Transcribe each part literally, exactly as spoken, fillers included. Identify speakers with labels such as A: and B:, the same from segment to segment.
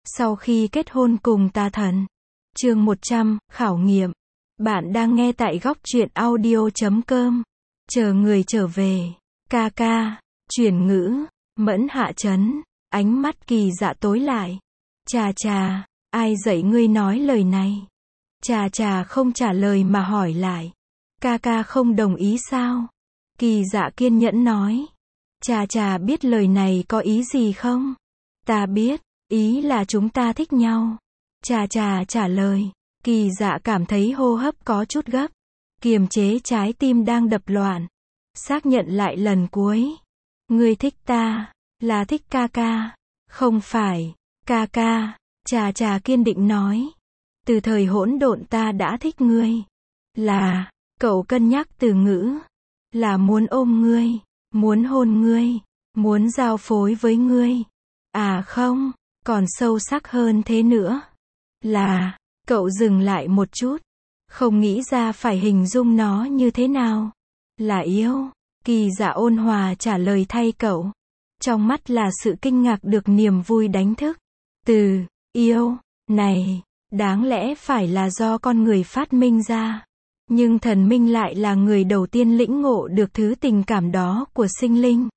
A: Sau khi kết hôn cùng tà thần. Chương một trăm, khảo nghiệm. Bạn đang nghe tại góc truyện audio chấm com. Chờ người trở về. Ca ca. Chuyển ngữ. Mẫn hạ chấn. Ánh mắt Kỳ Dạ tối lại. Chà chà, ai dạy ngươi nói lời này? Chà chà không trả lời mà hỏi lại. Ca ca không đồng ý sao? Kỳ Dạ kiên nhẫn nói. Chà chà biết lời này có ý gì không? Ta biết, ý là chúng ta thích nhau. Chà chà trả lời. Kỳ Dạ cảm thấy hô hấp có chút gấp. Kiềm chế trái tim đang đập loạn. Xác nhận lại lần cuối. Ngươi thích ta, là thích ca ca. Không phải, ca ca. Chà chà kiên định nói. Từ thời hỗn độn ta đã thích ngươi. Là, cậu cân nhắc từ ngữ. Là muốn ôm ngươi, muốn hôn ngươi, muốn giao phối với ngươi. À không, còn sâu sắc hơn thế nữa. Là, cậu dừng lại một chút. Không nghĩ ra phải hình dung nó như thế nào. Là yêu. Kỳ Dạ ôn hòa trả lời thay cậu. Trong mắt là sự kinh ngạc được niềm vui đánh thức. Từ, yêu, này, đáng lẽ phải là do con người phát minh ra. Nhưng thần minh lại là người đầu tiên lĩnh ngộ được thứ tình cảm đó của sinh linh.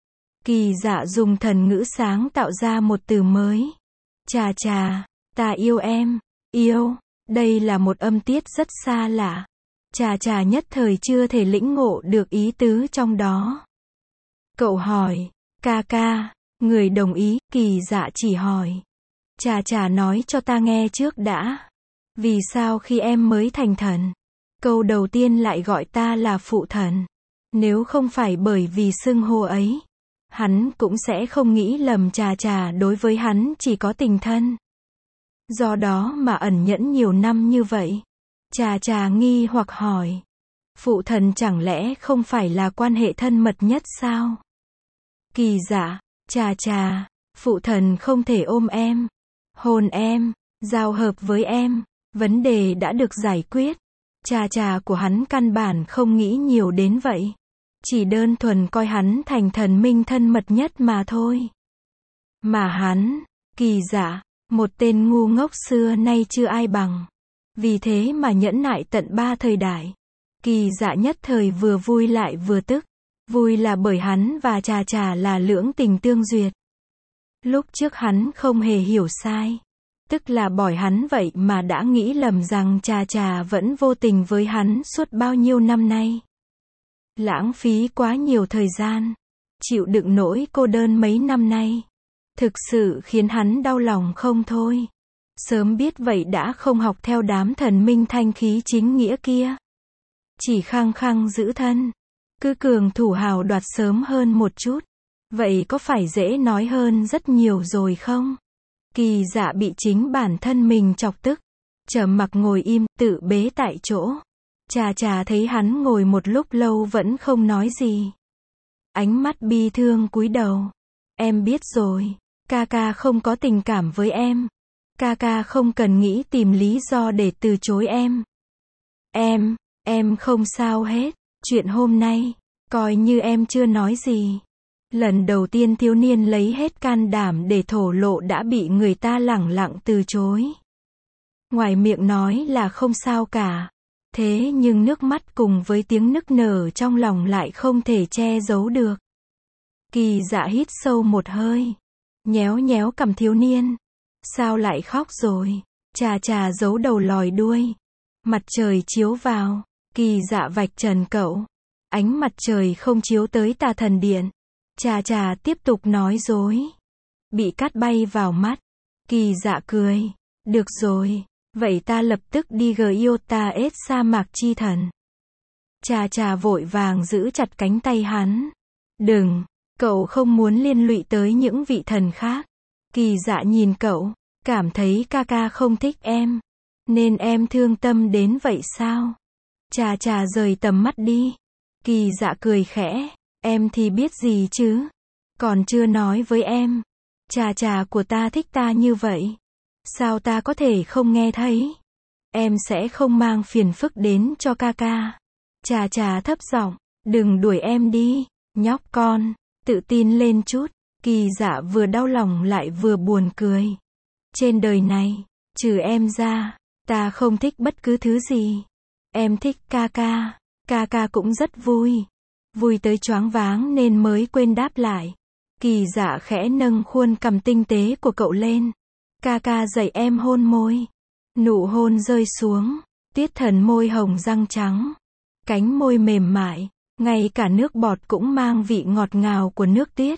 A: Kỳ Dạ dùng thần ngữ sáng tạo ra một từ mới. Chà chà, ta yêu em, yêu, đây là một âm tiết rất xa lạ. Chà chà nhất thời chưa thể lĩnh ngộ được ý tứ trong đó. Cậu hỏi, ca ca, người đồng ý, Kỳ Dạ chỉ hỏi. Chà chà nói cho ta nghe trước đã. Vì sao khi em mới thành thần, câu đầu tiên lại gọi ta là phụ thần? Nếu không phải bởi vì xưng hô ấy, hắn cũng sẽ không nghĩ lầm chà chà đối với hắn chỉ có tình thân. Do đó mà ẩn nhẫn nhiều năm như vậy. Chà chà nghi hoặc hỏi. Phụ thần chẳng lẽ không phải là quan hệ thân mật nhất sao? Kỳ Dạ, chà chà, phụ thần không thể ôm em, hôn em, giao hợp với em. Vấn đề đã được giải quyết. Chà chà của hắn căn bản không nghĩ nhiều đến vậy. Chỉ đơn thuần coi hắn thành thần minh thân mật nhất mà thôi. Mà hắn, Kỳ Dạ, một tên ngu ngốc xưa nay chưa ai bằng. Vì thế mà nhẫn nại tận ba thời đại. Kỳ Dạ nhất thời vừa vui lại vừa tức. Vui là bởi hắn và chà chà là lưỡng tình tương duyệt. Lúc trước hắn không hề hiểu sai. Tức là bỏi hắn vậy mà đã nghĩ lầm rằng chà chà vẫn vô tình với hắn suốt bao nhiêu năm nay. Lãng phí quá nhiều thời gian. Chịu đựng nỗi cô đơn mấy năm nay. Thực sự khiến hắn đau lòng không thôi. Sớm biết vậy đã không học theo đám thần minh thanh khí chính nghĩa kia. Chỉ khăng khăng giữ thân. Cứ cường thủ hào đoạt sớm hơn một chút. Vậy có phải dễ nói hơn rất nhiều rồi không? Kỳ Dạ bị chính bản thân mình chọc tức. Trầm mặc ngồi im, tự bế tại chỗ. Chà chà thấy hắn ngồi một lúc lâu vẫn không nói gì. Ánh mắt bi thương cúi đầu. Em biết rồi. Ca ca không có tình cảm với em. Ca ca không cần nghĩ tìm lý do để từ chối em. Em, em không sao hết. Chuyện hôm nay, coi như em chưa nói gì. Lần đầu tiên thiếu niên lấy hết can đảm để thổ lộ đã bị người ta lẳng lặng từ chối. Ngoài miệng nói là không sao cả. Thế nhưng nước mắt cùng với tiếng nức nở trong lòng lại không thể che giấu được. Kỳ Dạ hít sâu một hơi. Nhéo nhéo cằm thiếu niên. Sao lại khóc rồi? Chà chà giấu đầu lòi đuôi. Mặt trời chiếu vào. Kỳ Dạ vạch trần cậu. Ánh mặt trời không chiếu tới tà thần điện. Chà chà tiếp tục nói dối. Bị cát bay vào mắt. Kỳ Dạ cười. Được rồi. Vậy ta lập tức đi Gyota S sa mạc chi thần. Chà chà vội vàng giữ chặt cánh tay hắn. Đừng. Cậu không muốn liên lụy tới những vị thần khác. Kỳ Dạ nhìn cậu. Cảm thấy ca ca không thích em. Nên em thương tâm đến vậy sao? Chà chà rời tầm mắt đi. Kỳ Dạ cười khẽ. Em thì biết gì chứ? Còn chưa nói với em. Chà chà của ta thích ta như vậy. Sao ta có thể không nghe thấy? Em sẽ không mang phiền phức đến cho ca ca. Chà chà thấp giọng. Đừng đuổi em đi. Nhóc con. Tự tin lên chút. Kỳ Dạ vừa đau lòng lại vừa buồn cười. Trên đời này, trừ em ra, ta không thích bất cứ thứ gì. Em thích ca ca. Ca ca cũng rất vui. Vui tới choáng váng nên mới quên đáp lại. Kỳ Dạ khẽ nâng khuôn cằm tinh tế của cậu lên. Ca ca dạy em hôn môi. Nụ hôn rơi xuống. Tiết Thần môi hồng răng trắng. Cánh môi mềm mại. Ngay cả nước bọt cũng mang vị ngọt ngào của nước tiết.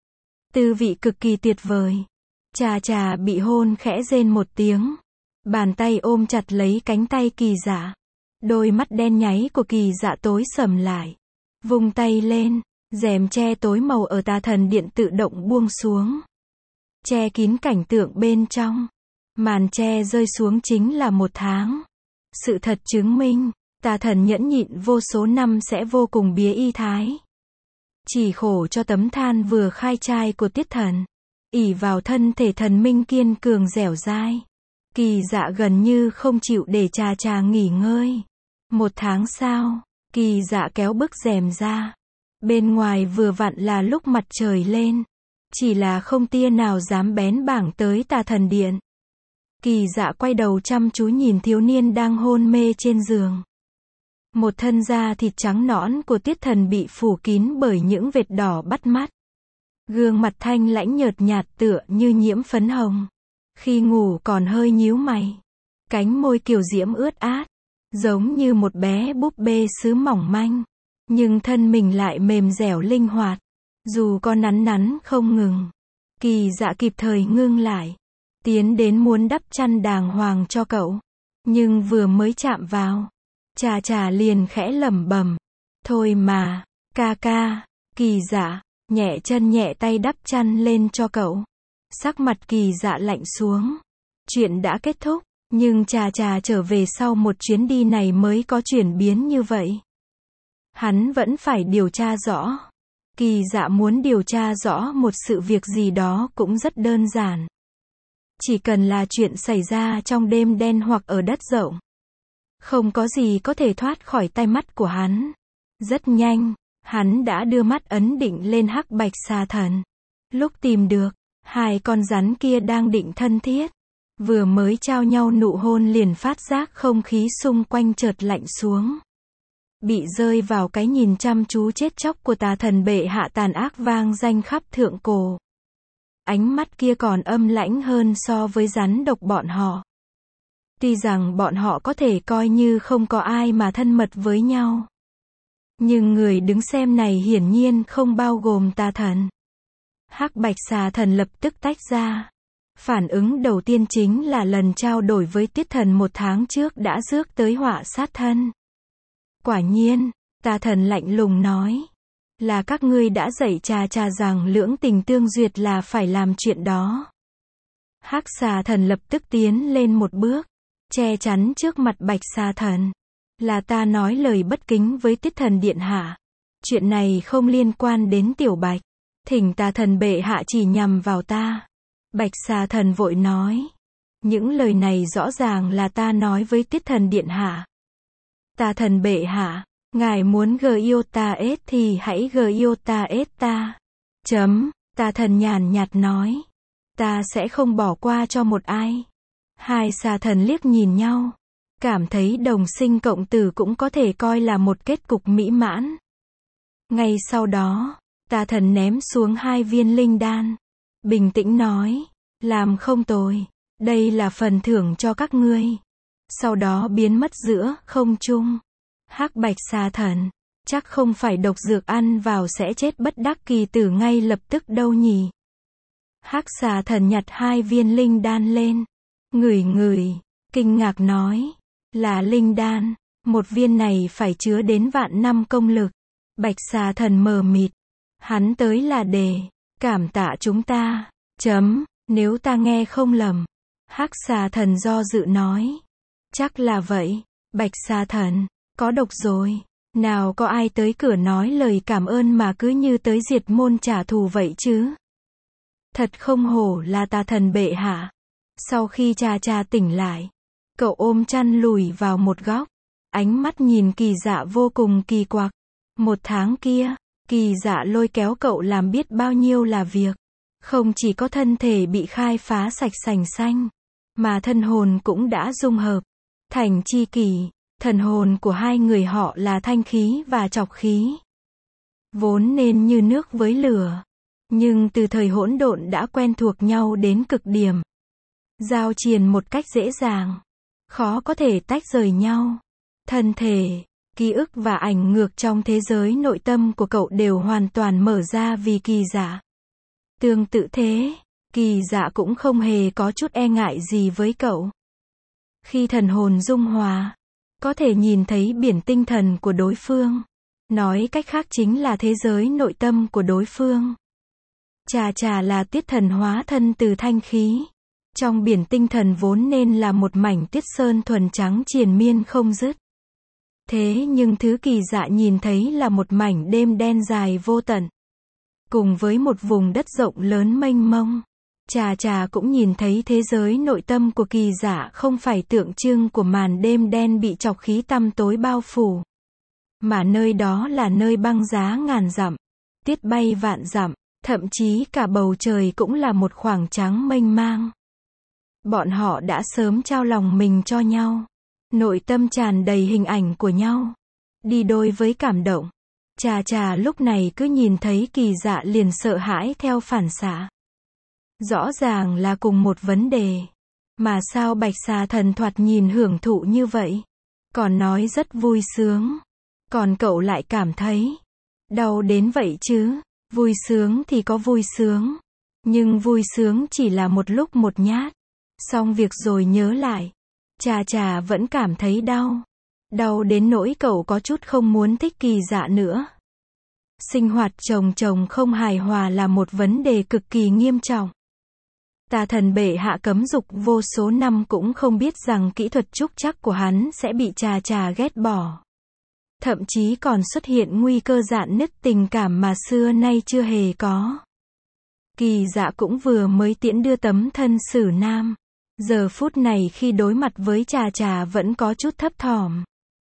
A: Tư vị cực kỳ tuyệt vời. Trà trà bị hôn khẽ rên một tiếng. Bàn tay ôm chặt lấy cánh tay Kỳ Dạ. Đôi mắt đen nháy của Kỳ Dạ tối sầm lại. Vung tay lên, rèm che tối màu ở tà thần điện tự động buông xuống. Che kín cảnh tượng bên trong. Màn che rơi xuống chính là một tháng. Sự thật chứng minh, tà thần nhẫn nhịn vô số năm sẽ vô cùng bía y thái. Chỉ khổ cho tấm than vừa khai trai của Tiết Thần. Ỷ vào thân thể thần minh kiên cường dẻo dai. Kỳ Dạ gần như không chịu để trà trà nghỉ ngơi. Một tháng sau, Kỳ Dạ kéo bức rèm ra. Bên ngoài vừa vặn là lúc mặt trời lên. Chỉ là không tia nào dám bén bảng tới tà thần điện. Kỳ Dạ quay đầu chăm chú nhìn thiếu niên đang hôn mê trên giường. Một thân da thịt trắng nõn của Tiết Thần bị phủ kín bởi những vệt đỏ bắt mắt. Gương mặt thanh lãnh nhợt nhạt tựa như nhiễm phấn hồng. Khi ngủ còn hơi nhíu mày. Cánh môi kiều diễm ướt át. Giống như một bé búp bê sứ mỏng manh. Nhưng thân mình lại mềm dẻo linh hoạt. Dù có nắn nắn không ngừng. Kỳ Dạ kịp thời ngưng lại. Tiến đến muốn đắp chăn đàng hoàng cho cậu. Nhưng vừa mới chạm vào. Trà trà liền khẽ lẩm bẩm. Thôi mà, ca ca. Kỳ Dạ, nhẹ chân nhẹ tay đắp chăn lên cho cậu. Sắc mặt Kỳ Dạ lạnh xuống. Chuyện đã kết thúc. Nhưng trà trà trở về sau một chuyến đi này mới có chuyển biến như vậy. Hắn vẫn phải điều tra rõ. Kỳ Dạ muốn điều tra rõ một sự việc gì đó cũng rất đơn giản. Chỉ cần là chuyện xảy ra trong đêm đen hoặc ở đất rộng. Không có gì có thể thoát khỏi tay mắt của hắn. Rất nhanh, hắn đã đưa mắt ấn định lên hắc bạch xà thần. Lúc tìm được, hai con rắn kia đang định thân thiết. Vừa mới trao nhau nụ hôn liền phát giác không khí xung quanh chợt lạnh xuống. Bị rơi vào cái nhìn chăm chú chết chóc của tà thần bệ hạ tàn ác vang danh khắp thượng cổ. Ánh mắt kia còn âm lãnh hơn so với rắn độc bọn họ. Tuy rằng bọn họ có thể coi như không có ai mà thân mật với nhau. Nhưng người đứng xem này hiển nhiên không bao gồm tà thần. Hắc bạch xà thần lập tức tách ra. Phản ứng đầu tiên chính là lần trao đổi với Tiết Thần một tháng trước đã rước tới họa sát thân. Quả nhiên, tà thần lạnh lùng nói. Là các ngươi đã dạy trà trà rằng lưỡng tình tương duyệt là phải làm chuyện đó. Hắc xà thần lập tức tiến lên một bước. Che chắn trước mặt bạch xà thần. Là ta nói lời bất kính với Tiết Thần điện hạ. Chuyện này không liên quan đến tiểu bạch. Thỉnh tà thần bệ hạ chỉ nhằm vào ta. Bạch xà thần vội nói. Những lời này rõ ràng là ta nói với Tiết Thần điện hạ. Tà thần bệ hạ, ngài muốn gờ yêu ta ết thì hãy gờ yêu ta ết ta. Chấm, tà thần nhàn nhạt nói. Ta sẽ không bỏ qua cho một ai. Hai xà thần liếc nhìn nhau. Cảm thấy đồng sinh cộng tử cũng có thể coi là một kết cục mỹ mãn. Ngay sau đó, tà thần ném xuống hai viên linh đan. Bình tĩnh nói. Làm không tồi. Đây là phần thưởng cho các ngươi. Sau đó biến mất giữa không trung. Hắc bạch xà thần. Chắc không phải độc dược ăn vào sẽ chết bất đắc kỳ tử ngay lập tức đâu nhỉ. Hắc xà thần nhặt hai viên linh đan lên. Ngửi ngửi. Kinh ngạc nói. Là linh đan. Một viên này phải chứa đến vạn năm công lực. Bạch xà thần mờ mịt. Hắn tới là để cảm tạ chúng ta. Chấm. Nếu ta nghe không lầm. Hắc xà thần do dự nói. Chắc là vậy. Bạch xà thần. Có độc rồi. Nào có ai tới cửa nói lời cảm ơn mà cứ như tới diệt môn trả thù vậy chứ. Thật không hổ là tà thần bệ hạ. Sau khi trà trà tỉnh lại. Cậu ôm chăn lùi vào một góc. Ánh mắt nhìn Kỳ Dạ vô cùng kỳ quặc. Một tháng kia, Kỳ Dạ lôi kéo cậu làm biết bao nhiêu là việc. Không chỉ có thân thể bị khai phá sạch sành xanh, mà thân hồn cũng đã dung hợp thành chi kỷ. Thần hồn của hai người họ là thanh khí và trọc khí. Vốn nên như nước với lửa, nhưng từ thời hỗn độn đã quen thuộc nhau đến cực điểm. Giao triền một cách dễ dàng, khó có thể tách rời nhau. Thân thể, ký ức và ảnh ngược trong thế giới nội tâm của cậu đều hoàn toàn mở ra vì Kỳ Dạ. Tương tự thế, Kỳ Dạ cũng không hề có chút e ngại gì với cậu. Khi thần hồn dung hòa, có thể nhìn thấy biển tinh thần của đối phương. Nói cách khác chính là thế giới nội tâm của đối phương. Trà Trà là tiết thần hóa thân từ thanh khí. Trong biển tinh thần vốn nên là một mảnh tiết sơn thuần trắng triền miên không dứt. Thế nhưng thứ Kỳ Dạ nhìn thấy là một mảnh đêm đen dài vô tận. Cùng với một vùng đất rộng lớn mênh mông. Trà Trà cũng nhìn thấy thế giới nội tâm của Kỳ Dạ không phải tượng trưng của màn đêm đen bị trọc khí tăm tối bao phủ. Mà nơi đó là nơi băng giá ngàn dặm, tiết bay vạn dặm, thậm chí cả bầu trời cũng là một khoảng trắng mênh mang. Bọn họ đã sớm trao lòng mình cho nhau. Nội tâm tràn đầy hình ảnh của nhau. Đi đôi với cảm động. Trà Trà lúc này cứ nhìn thấy Kỳ Dạ liền sợ hãi theo phản xạ. Rõ ràng là cùng một vấn đề. Mà sao Bạch Xà Thần thoạt nhìn hưởng thụ như vậy? Còn nói rất vui sướng. Còn cậu lại cảm thấy đau đến vậy chứ? Vui sướng thì có vui sướng. Nhưng vui sướng chỉ là một lúc một nhát. Xong việc rồi nhớ lại. Trà Trà vẫn cảm thấy đau. Đau đến nỗi cậu có chút không muốn thích Kỳ Dạ nữa. Sinh hoạt chồng chồng không hài hòa là một vấn đề cực kỳ nghiêm trọng. Tà thần bệ hạ cấm dục vô số năm cũng không biết rằng kỹ thuật trúc trắc của hắn sẽ bị Trà Trà ghét bỏ. Thậm chí còn xuất hiện nguy cơ rạn nứt tình cảm mà xưa nay chưa hề có. Kỳ Dạ cũng vừa mới tiễn đưa tấm thân xử nam. Giờ phút này khi đối mặt với Trà Trà vẫn có chút thấp thỏm.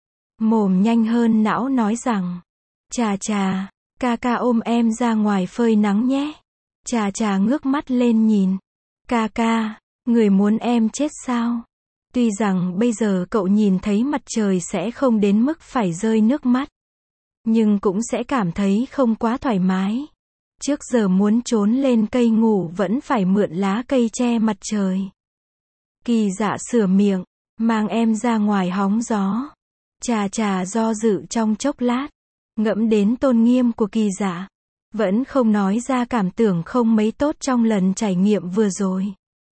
A: Mồm nhanh hơn não nói rằng, Trà Trà, ca ca ôm em ra ngoài phơi nắng nhé. Trà Trà ngước mắt lên nhìn. Ca ca, người muốn em chết sao? Tuy rằng bây giờ cậu nhìn thấy mặt trời sẽ không đến mức phải rơi nước mắt. Nhưng cũng sẽ cảm thấy không quá thoải mái. Trước giờ muốn trốn lên cây ngủ vẫn phải mượn lá cây che mặt trời. Kỳ Dạ sửa miệng, mang em ra ngoài hóng gió. Trà Trà do dự trong chốc lát, ngẫm đến tôn nghiêm của Kỳ Dạ. Vẫn không nói ra cảm tưởng không mấy tốt trong lần trải nghiệm vừa rồi.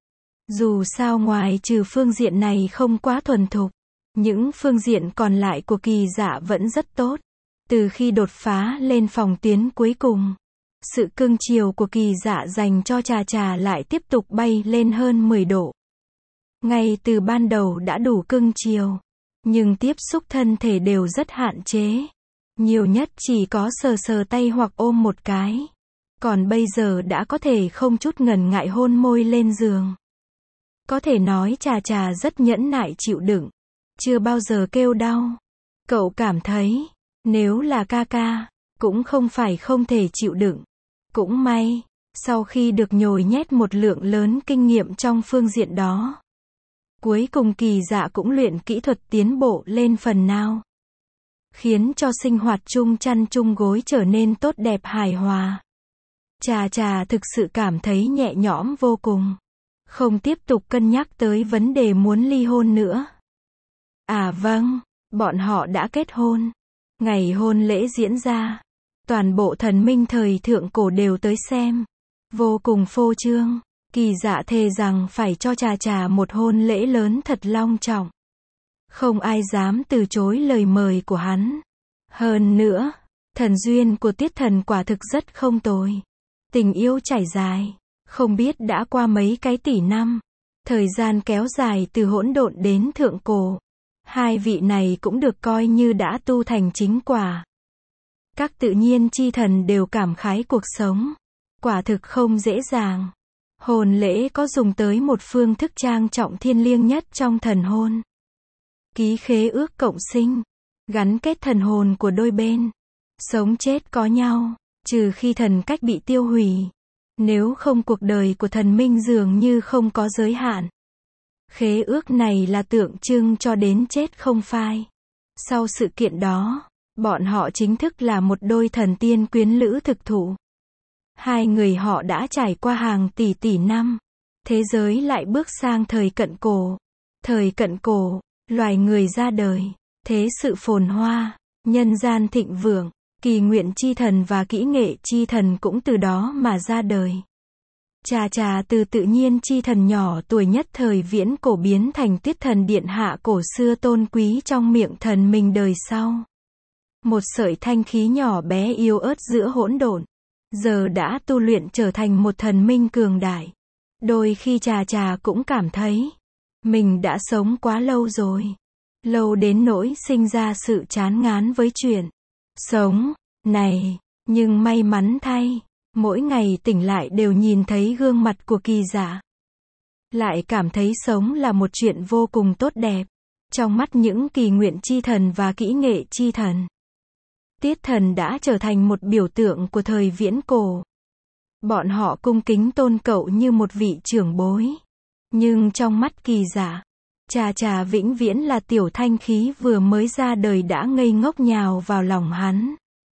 A: Dù sao ngoài trừ phương diện này không quá thuần thục, những phương diện còn lại của Kỳ Dạ vẫn rất tốt. Từ khi đột phá lên phòng tuyến cuối cùng, sự cưng chiều của Kỳ Dạ dành cho Trà Trà lại tiếp tục bay lên hơn mười độ. Ngay từ ban đầu đã đủ cưng chiều, nhưng tiếp xúc thân thể đều rất hạn chế. Nhiều nhất chỉ có sờ sờ tay hoặc ôm một cái. Còn bây giờ đã có thể không chút ngần ngại hôn môi lên giường. Có thể nói Trà Trà rất nhẫn nại chịu đựng. Chưa bao giờ kêu đau. Cậu cảm thấy, nếu là ca ca, cũng không phải không thể chịu đựng. Cũng may, sau khi được nhồi nhét một lượng lớn kinh nghiệm trong phương diện đó. Cuối cùng Kỳ Dạ cũng luyện kỹ thuật tiến bộ lên phần nào. Khiến cho sinh hoạt chung chăn chung gối trở nên tốt đẹp hài hòa. Trà Trà thực sự cảm thấy nhẹ nhõm vô cùng. Không tiếp tục cân nhắc tới vấn đề muốn ly hôn nữa. À vâng, bọn họ đã kết hôn. Ngày hôn lễ diễn ra. Toàn bộ thần minh thời thượng cổ đều tới xem. Vô cùng phô trương. Kỳ Dạ thề rằng phải cho Trà Trà một hôn lễ lớn thật long trọng. Không ai dám từ chối lời mời của hắn. Hơn nữa, thần duyên của tiết thần quả thực rất không tồi. Tình yêu trải dài, không biết đã qua mấy cái tỷ năm. Thời gian kéo dài từ hỗn độn đến thượng cổ. Hai vị này cũng được coi như đã tu thành chính quả. Các tự nhiên chi thần đều cảm khái cuộc sống. Quả thực không dễ dàng. Hôn lễ có dùng tới một phương thức trang trọng thiêng liêng nhất trong thần hôn. Ký khế ước cộng sinh, gắn kết thần hồn của đôi bên. Sống chết có nhau, trừ khi thần cách bị tiêu hủy. Nếu không cuộc đời của thần minh dường như không có giới hạn. Khế ước này là tượng trưng cho đến chết không phai. Sau sự kiện đó, bọn họ chính thức là một đôi thần tiên quyến lữ thực thụ. Hai người họ đã trải qua hàng tỷ tỷ năm. Thế giới lại bước sang thời cận cổ. Thời cận cổ, loài người ra đời. Thế sự phồn hoa, nhân gian thịnh vượng, kỳ nguyện chi thần và kỹ nghệ chi thần cũng từ đó mà ra đời. Chà chà từ tự nhiên chi thần nhỏ tuổi nhất thời viễn cổ biến thành Tiết thần điện hạ cổ xưa tôn quý trong miệng thần mình đời sau. Một sợi thanh khí nhỏ bé yếu ớt giữa hỗn độn, giờ đã tu luyện trở thành một thần minh cường đại. Đôi khi chà chà cũng cảm thấy mình đã sống quá lâu rồi. Lâu đến nỗi sinh ra sự chán ngán với chuyện sống này, nhưng may mắn thay, mỗi ngày tỉnh lại đều nhìn thấy gương mặt của Kỳ Dạ. Lại cảm thấy sống là một chuyện vô cùng tốt đẹp, trong mắt những kỳ nguyện chi thần và kỹ nghệ chi thần. Tiết thần đã trở thành một biểu tượng của thời viễn cổ. Bọn họ cung kính tôn cậu như một vị trưởng bối. Nhưng trong mắt Kỳ Dạ, chà chà vĩnh viễn là tiểu thanh khí vừa mới ra đời đã ngây ngốc nhào vào lòng hắn.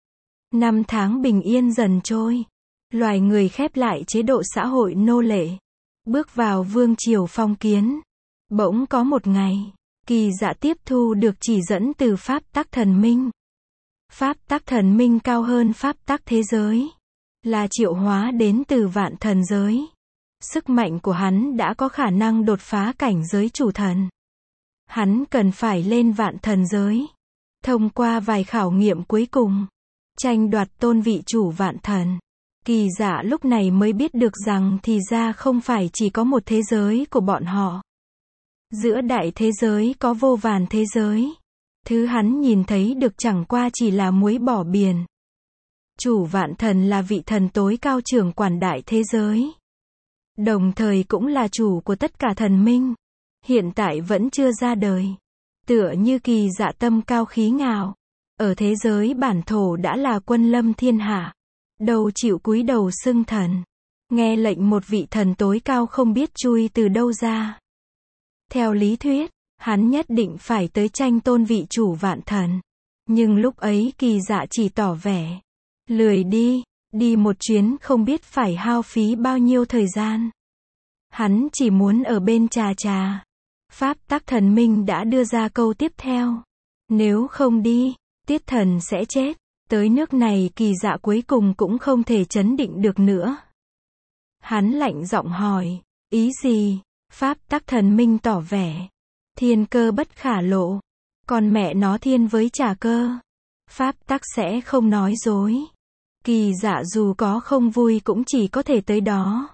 A: Năm tháng bình yên dần trôi. Loài người khép lại chế độ xã hội nô lệ. Bước vào vương triều phong kiến. Bỗng có một ngày, Kỳ Dạ tiếp thu được chỉ dẫn từ pháp tắc thần minh. Pháp tắc thần minh cao hơn pháp tắc thế giới. Là triệu hóa đến từ vạn thần giới. Sức mạnh của hắn đã có khả năng đột phá cảnh giới chủ thần. Hắn cần phải lên vạn thần giới. Thông qua vài khảo nghiệm cuối cùng. Tranh đoạt tôn vị chủ vạn thần. Kỳ Dạ lúc này mới biết được rằng thì ra không phải chỉ có một thế giới của bọn họ. Giữa đại thế giới có vô vàn thế giới. Thứ hắn nhìn thấy được chẳng qua chỉ là muối bỏ biển. Chủ vạn thần là vị thần tối cao trưởng quản đại thế giới. Đồng thời cũng là chủ của tất cả thần minh. Hiện tại vẫn chưa ra đời. Tựa như Kỳ Dạ tâm cao khí ngạo. Ở thế giới bản thổ đã là quân lâm thiên hạ. Đâu chịu cúi đầu xưng thần. Nghe lệnh một vị thần tối cao không biết chui từ đâu ra. Theo lý thuyết, hắn nhất định phải tới tranh tôn vị chủ vạn thần. Nhưng lúc ấy Kỳ Dạ chỉ tỏ vẻ lười đi, đi một chuyến không biết phải hao phí bao nhiêu thời gian. Hắn chỉ muốn ở bên trà trà. Pháp tắc thần minh đã đưa ra câu tiếp theo. Nếu không đi, Tiết thần sẽ chết. Tới nước này Kỳ Dạ cuối cùng cũng không thể trấn định được nữa. Hắn lạnh giọng hỏi, ý gì? Pháp tắc thần minh tỏ vẻ thiên cơ bất khả lộ. Còn mẹ nó thiên với trà cơ. Pháp tắc sẽ không nói dối. Kỳ Dạ dù có không vui cũng chỉ có thể tới đó.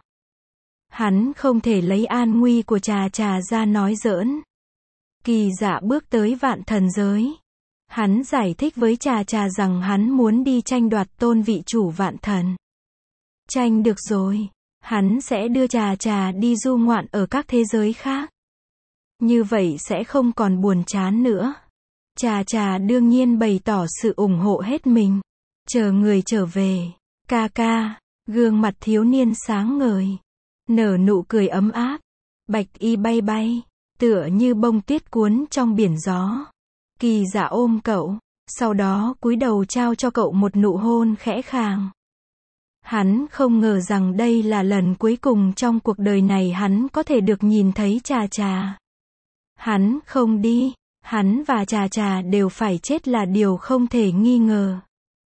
A: Hắn không thể lấy an nguy của trà trà ra nói giỡn. Kỳ Dạ bước tới vạn thần giới. Hắn giải thích với trà trà rằng hắn muốn đi tranh đoạt tôn vị chủ vạn thần. Tranh được rồi, hắn sẽ đưa trà trà đi du ngoạn ở các thế giới khác. Như vậy sẽ không còn buồn chán nữa. Trà trà đương nhiên bày tỏ sự ủng hộ hết mình. Chờ người trở về. Ca ca, gương mặt thiếu niên sáng ngời. Nở nụ cười ấm áp. Bạch y bay bay, tựa như bông tuyết cuốn trong biển gió. Kỳ Dạ ôm cậu, sau đó cúi đầu trao cho cậu một nụ hôn khẽ khàng. Hắn không ngờ rằng đây là lần cuối cùng trong cuộc đời này hắn có thể được nhìn thấy trà trà. Hắn không đi, hắn và trà trà đều phải chết là điều không thể nghi ngờ.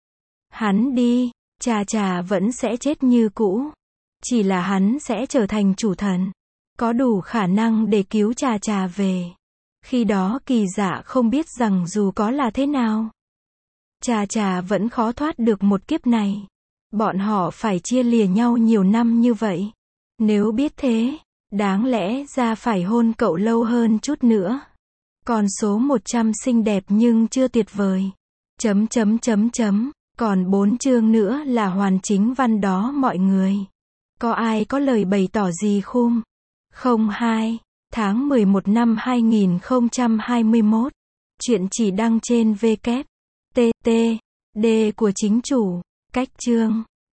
A: Hắn đi, trà trà vẫn sẽ chết như cũ. Chỉ là hắn sẽ trở thành chủ thần. Có đủ khả năng để cứu trà trà về. Khi đó Kỳ Dạ không biết rằng dù có là thế nào, trà trà vẫn khó thoát được một kiếp này. Bọn họ phải chia lìa nhau nhiều năm như vậy. Nếu biết thế, đáng lẽ ra phải hôn cậu lâu hơn chút nữa. Con số một trăm xinh đẹp nhưng chưa tuyệt vời. Chấm chấm chấm chấm. Còn bốn chương nữa là hoàn chính văn đó mọi người. Có ai có lời bày tỏ gì không? không hai tháng mười một năm hai nghìn không trăm hai mươi mốt. Chuyện chỉ đăng trên vê kép tê tê đê của chính chủ. Cách chương